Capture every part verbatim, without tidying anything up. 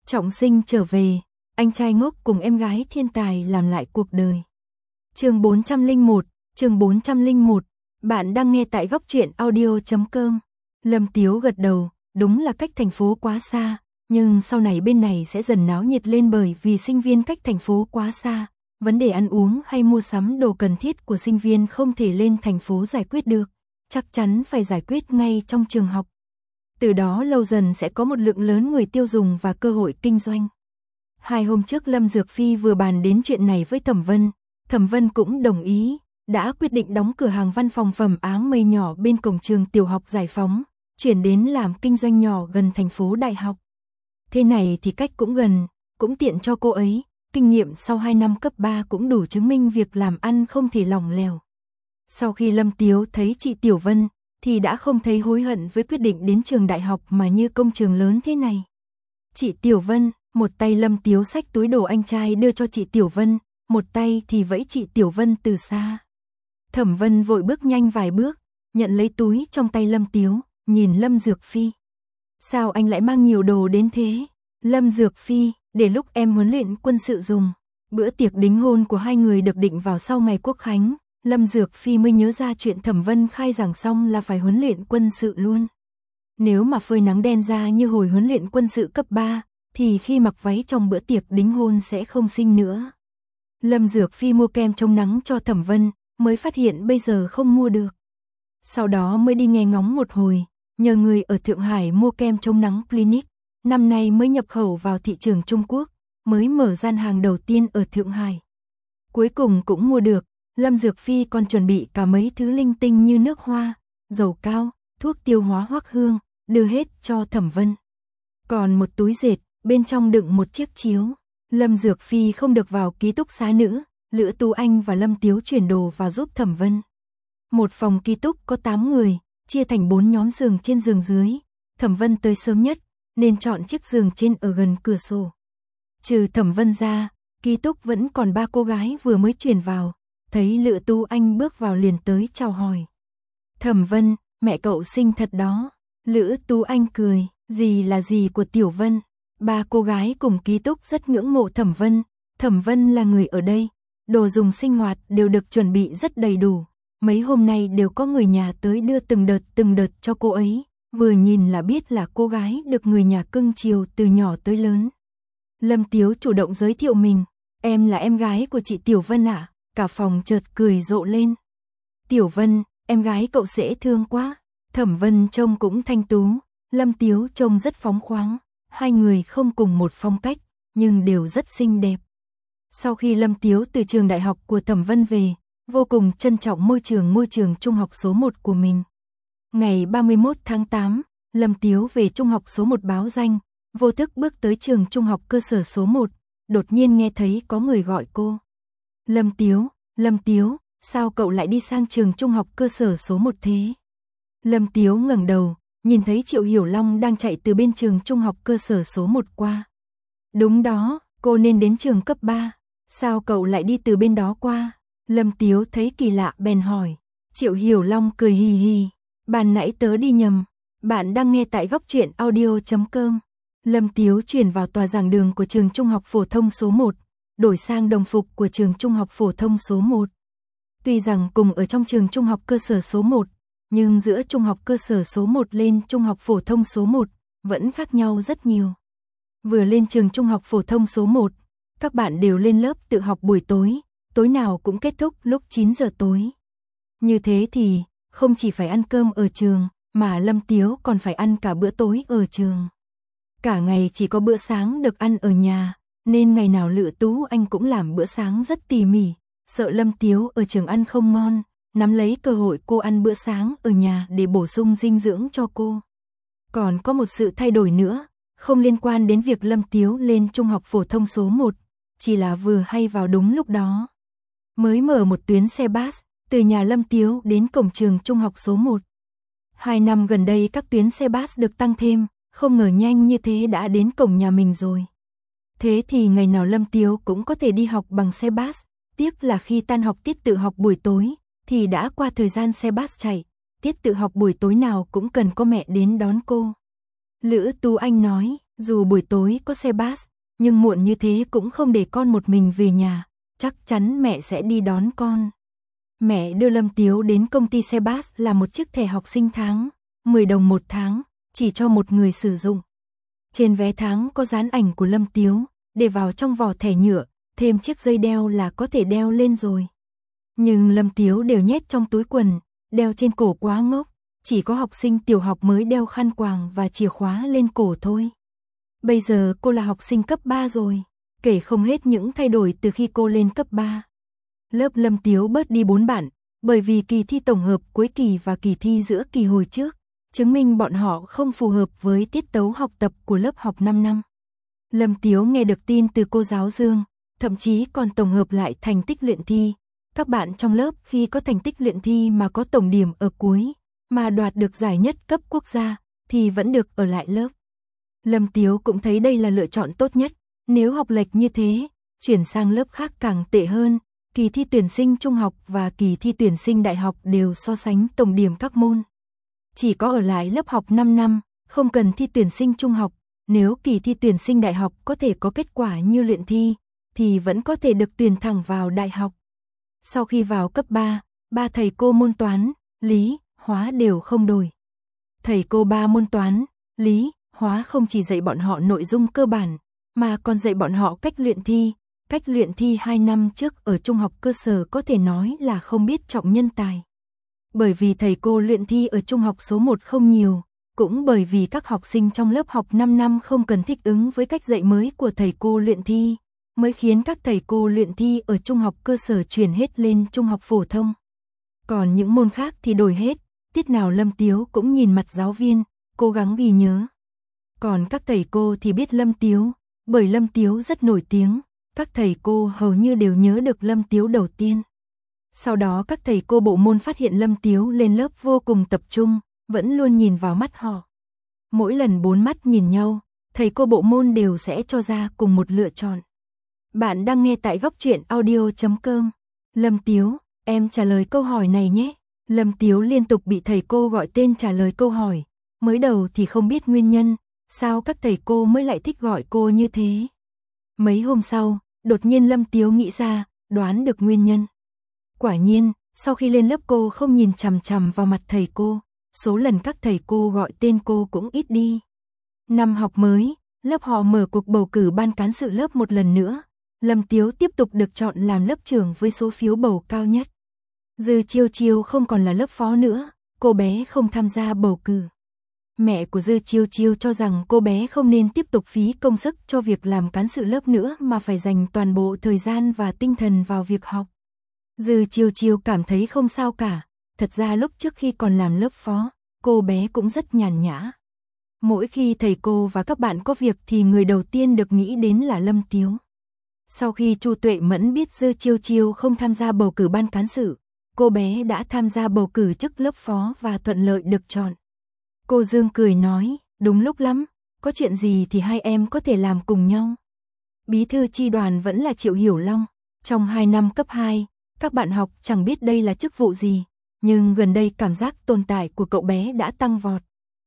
Trọng sinh trở về, anh trai ngốc cùng em gái thiên tài làm lại cuộc đời. Chương bốn trăm lẻ một, chương bốn trăm lẻ một, bạn đang nghe tại góc truyện audio chấm com. Lâm Tiếu gật đầu, đúng là cách thành phố quá xa, nhưng sau này bên này sẽ dần náo nhiệt lên bởi vì sinh viên cách thành phố quá xa. Vấn đề ăn uống hay mua sắm đồ cần thiết của sinh viên không thể lên thành phố giải quyết được, chắc chắn phải giải quyết ngay trong trường học. Từ đó lâu dần sẽ có một lượng lớn người tiêu dùng và cơ hội kinh doanh. Hai hôm trước Lâm Dược Phi vừa bàn đến chuyện này với Thẩm Vân, Thẩm Vân cũng đồng ý, đã quyết định đóng cửa hàng văn phòng phẩm áng mây nhỏ bên cổng trường tiểu học Giải Phóng, chuyển đến làm kinh doanh nhỏ gần thành phố đại học. Thế này thì cách cũng gần, cũng tiện cho cô ấy, kinh nghiệm sau hai năm cấp ba cũng đủ chứng minh việc làm ăn không thể lỏng lẻo. Sau khi Lâm Tiếu thấy chị Tiểu Vân, thì đã không thấy hối hận với quyết định đến trường đại học mà như công trường lớn thế này. Chị Tiểu Vân, một tay Lâm Tiếu xách túi đồ anh trai đưa cho chị Tiểu Vân, một tay thì vẫy chị Tiểu Vân từ xa. Thẩm Vân vội bước nhanh vài bước, nhận lấy túi trong tay Lâm Tiếu, nhìn Lâm Dược Phi. Sao anh lại mang nhiều đồ đến thế? Lâm Dược Phi, để lúc em huấn luyện quân sự dùng. Bữa tiệc đính hôn của hai người được định vào sau ngày Quốc Khánh, Lâm Dược Phi mới nhớ ra chuyện Thẩm Vân khai giảng xong là phải huấn luyện quân sự luôn. Nếu mà phơi nắng đen da như hồi huấn luyện quân sự cấp ba, thì khi mặc váy trong bữa tiệc đính hôn sẽ không xinh nữa. Lâm Dược Phi mua kem chống nắng cho Thẩm Vân, mới phát hiện bây giờ không mua được. Sau đó mới đi nghe ngóng một hồi, nhờ người ở Thượng Hải mua kem chống nắng Clinique, năm nay mới nhập khẩu vào thị trường Trung Quốc, mới mở gian hàng đầu tiên ở Thượng Hải. Cuối cùng cũng mua được, Lâm Dược Phi còn chuẩn bị cả mấy thứ linh tinh như nước hoa, dầu cao, thuốc tiêu hóa hoắc hương, đưa hết cho Thẩm Vân. Còn một túi dệt, bên trong đựng một chiếc chiếu. Lâm Dược Phi không được vào ký túc xá nữ, Lữ Tú Anh và Lâm Tiếu chuyển đồ vào giúp Thẩm Vân. Một phòng ký túc có tám người, chia thành bốn nhóm giường trên giường dưới. Thẩm Vân tới sớm nhất, nên chọn chiếc giường trên ở gần cửa sổ. Trừ Thẩm Vân ra, ký túc vẫn còn ba cô gái vừa mới chuyển vào. Thấy Lữ Tú Anh bước vào liền tới chào hỏi. Thẩm Vân, mẹ cậu xinh thật đó. Lữ Tú Anh cười, gì là gì của Tiểu Vân. Ba cô gái cùng ký túc rất ngưỡng mộ Thẩm Vân. Thẩm Vân là người ở đây, đồ dùng sinh hoạt đều được chuẩn bị rất đầy đủ. Mấy hôm nay đều có người nhà tới đưa từng đợt từng đợt cho cô ấy. Vừa nhìn là biết là cô gái được người nhà cưng chiều từ nhỏ tới lớn. Lâm Tiếu chủ động giới thiệu mình. Em là em gái của chị Tiểu Vân ạ. À? Cả phòng chợt cười rộ lên. Tiểu Vân, em gái cậu dễ thương quá. Thẩm Vân trông cũng thanh tú, Lâm Tiếu trông rất phóng khoáng. Hai người không cùng một phong cách, nhưng đều rất xinh đẹp. Sau khi Lâm Tiếu từ trường đại học của Thẩm Vân về, vô cùng trân trọng môi trường môi trường trung học số một của mình. Ngày ba mươi mốt tháng tám, Lâm Tiếu về trung học số một báo danh, vô thức bước tới trường trung học cơ sở số một, đột nhiên nghe thấy có người gọi cô. Lâm Tiếu, Lâm Tiếu, sao cậu lại đi sang trường trung học cơ sở số một thế? Lâm Tiếu ngẩng đầu, nhìn thấy Triệu Hiểu Long đang chạy từ bên trường trung học cơ sở số một qua. Đúng đó, cô nên đến trường cấp ba, sao cậu lại đi từ bên đó qua? Lâm Tiếu thấy kỳ lạ bèn hỏi. Triệu Hiểu Long cười hì hì, ban nãy tớ đi nhầm, bạn đang nghe tại góc truyện audio chấm com. Lâm Tiếu chuyển vào tòa giảng đường của trường trung học phổ thông số một, đổi sang đồng phục của trường trung học phổ thông số một. Tuy rằng cùng ở trong trường trung học cơ sở số một, nhưng giữa trung học cơ sở số một lên trung học phổ thông số một vẫn khác nhau rất nhiều. Vừa lên trường trung học phổ thông số một, các bạn đều lên lớp tự học buổi tối, tối nào cũng kết thúc lúc chín giờ tối. Như thế thì, không chỉ phải ăn cơm ở trường, mà Lâm Tiếu còn phải ăn cả bữa tối ở trường. Cả ngày chỉ có bữa sáng được ăn ở nhà, nên ngày nào Lữ Tú Anh cũng làm bữa sáng rất tỉ mỉ, sợ Lâm Tiếu ở trường ăn không ngon, nắm lấy cơ hội cô ăn bữa sáng ở nhà để bổ sung dinh dưỡng cho cô. Còn có một sự thay đổi nữa, không liên quan đến việc Lâm Tiếu lên trung học phổ thông số một, chỉ là vừa hay vào đúng lúc đó. Mới mở một tuyến xe bus, từ nhà Lâm Tiếu đến cổng trường trung học số một. Hai năm gần đây các tuyến xe bus được tăng thêm, không ngờ nhanh như thế đã đến cổng nhà mình rồi. Thế thì ngày nào Lâm Tiếu cũng có thể đi học bằng xe bus, tiếc là khi tan học tiết tự học buổi tối, thì đã qua thời gian xe bus chạy, tiết tự học buổi tối nào cũng cần có mẹ đến đón cô. Lữ Tú Anh nói, Dù buổi tối có xe bus, nhưng muộn như thế cũng không để con một mình về nhà, chắc chắn mẹ sẽ đi đón con. Mẹ đưa Lâm Tiếu đến công ty xe bus là một chiếc thẻ học sinh tháng, mười đồng một tháng, chỉ cho một người sử dụng. Trên vé tháng có dán ảnh của Lâm Tiếu, để vào trong vỏ thẻ nhựa, thêm chiếc dây đeo là có thể đeo lên rồi. Nhưng Lâm Tiếu đều nhét trong túi quần, đeo trên cổ quá ngốc, chỉ có học sinh tiểu học mới đeo khăn quàng và chìa khóa lên cổ thôi. Bây giờ cô là học sinh cấp ba rồi, kể không hết những thay đổi từ khi cô lên cấp ba. Lớp Lâm Tiếu bớt đi bốn bạn, bởi vì kỳ thi tổng hợp cuối kỳ và kỳ thi giữa kỳ hồi trước, chứng minh bọn họ không phù hợp với tiết tấu học tập của lớp học năm năm. Lâm Tiếu nghe được tin từ cô giáo Dương, thậm chí còn tổng hợp lại thành tích luyện thi. Các bạn trong lớp khi có thành tích luyện thi mà có tổng điểm ở cuối, mà đoạt được giải nhất cấp quốc gia, thì vẫn được ở lại lớp. Lâm Tiếu cũng thấy đây là lựa chọn tốt nhất, nếu học lệch như thế, chuyển sang lớp khác càng tệ hơn. Kỳ thi tuyển sinh trung học và kỳ thi tuyển sinh đại học đều so sánh tổng điểm các môn. Chỉ có ở lại lớp học năm năm, không cần thi tuyển sinh trung học, nếu kỳ thi tuyển sinh đại học có thể có kết quả như luyện thi, thì vẫn có thể được tuyển thẳng vào đại học. Sau khi vào cấp ba, ba thầy cô môn toán, lý, hóa đều không đổi. Thầy cô ba môn toán, lý, hóa không chỉ dạy bọn họ nội dung cơ bản, mà còn dạy bọn họ cách luyện thi. Cách luyện thi hai năm trước ở trung học cơ sở có thể nói là không biết trọng nhân tài. Bởi vì thầy cô luyện thi ở trung học số một không nhiều, cũng bởi vì các học sinh trong lớp học năm năm không cần thích ứng với cách dạy mới của thầy cô luyện thi, mới khiến các thầy cô luyện thi ở trung học cơ sở chuyển hết lên trung học phổ thông. Còn những môn khác thì đổi hết, tiết nào Lâm Tiếu cũng nhìn mặt giáo viên, cố gắng ghi nhớ. Còn các thầy cô thì biết Lâm Tiếu, bởi Lâm Tiếu rất nổi tiếng. Các thầy cô hầu như đều nhớ được Lâm Tiếu đầu tiên. Sau đó các thầy cô bộ môn phát hiện Lâm Tiếu lên lớp vô cùng tập trung, vẫn luôn nhìn vào mắt họ. Mỗi lần bốn mắt nhìn nhau, thầy cô bộ môn đều sẽ cho ra cùng một lựa chọn. Bạn đang nghe tại góc truyện audio chấm com. Lâm Tiếu, em trả lời câu hỏi này nhé. Lâm Tiếu liên tục bị thầy cô gọi tên trả lời câu hỏi. Mới đầu thì không biết nguyên nhân, sao các thầy cô mới lại thích gọi cô như thế. Mấy hôm sau, đột nhiên Lâm Tiếu nghĩ ra, đoán được nguyên nhân. Quả nhiên, sau khi lên lớp cô không nhìn chằm chằm vào mặt thầy cô, số lần các thầy cô gọi tên cô cũng ít đi. Năm học mới, lớp họ mở cuộc bầu cử ban cán sự lớp một lần nữa. Lâm Tiếu tiếp tục được chọn làm lớp trưởng với số phiếu bầu cao nhất. Dư Chiêu Chiêu không còn là lớp phó nữa, cô bé không tham gia bầu cử. Mẹ của Dư Chiêu Chiêu cho rằng cô bé không nên tiếp tục phí công sức cho việc làm cán sự lớp nữa mà phải dành toàn bộ thời gian và tinh thần vào việc học. Dư Chiêu Chiêu cảm thấy không sao cả, thật ra lúc trước khi còn làm lớp phó, cô bé cũng rất nhàn nhã. Mỗi khi thầy cô và các bạn có việc thì người đầu tiên được nghĩ đến là Lâm Tiếu. Sau khi Chu Tuệ Mẫn biết Dư Chiêu Chiêu không tham gia bầu cử ban cán sự, cô bé đã tham gia bầu cử chức lớp phó và thuận lợi được chọn. Cô Dương cười nói, đúng lúc lắm, có chuyện gì thì hai em có thể làm cùng nhau. Bí thư chi đoàn vẫn là Triệu Hiểu Long. Trong hai năm cấp hai, các bạn học chẳng biết đây là chức vụ gì, nhưng gần đây cảm giác tồn tại của cậu bé đã tăng vọt.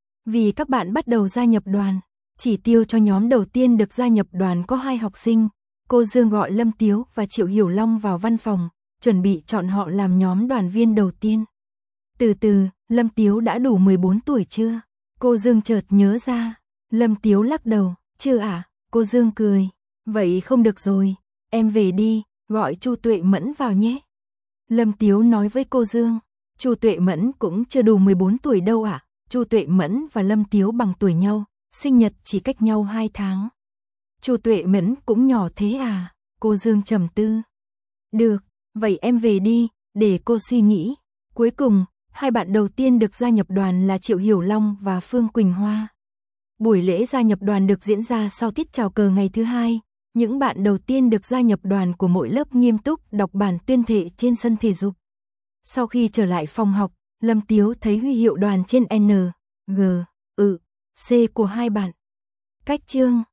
Vì các bạn bắt đầu gia nhập đoàn, chỉ tiêu cho nhóm đầu tiên được gia nhập đoàn có hai học sinh. Cô Dương gọi Lâm Tiếu và Triệu Hiểu Long vào văn phòng, chuẩn bị chọn họ làm nhóm đoàn viên đầu tiên. Từ từ, Lâm Tiếu đã đủ mười bốn tuổi chưa? Cô Dương chợt nhớ ra. Lâm Tiếu lắc đầu, chưa ạ. À? Cô Dương cười, vậy không được rồi, em về đi, gọi Chu Tuệ Mẫn vào nhé. Lâm Tiếu nói với cô Dương, Chu Tuệ Mẫn cũng chưa đủ mười bốn tuổi đâu ạ. À? Chu Tuệ Mẫn và Lâm Tiếu bằng tuổi nhau, sinh nhật chỉ cách nhau hai tháng. Chu Tuệ Mẫn cũng nhỏ thế à? Cô Dương trầm tư. Được, vậy em về đi, để cô suy nghĩ. Cuối cùng, hai bạn đầu tiên được gia nhập đoàn là Triệu Hiểu Long và Phương Quỳnh Hoa. Buổi lễ gia nhập đoàn được diễn ra sau tiết chào cờ ngày thứ hai. Những bạn đầu tiên được gia nhập đoàn của mỗi lớp nghiêm túc đọc bản tuyên thệ trên sân thể dục. Sau khi trở lại phòng học, Lâm Tiếu thấy huy hiệu đoàn trên N, G, ự, C của hai bạn. Cách chương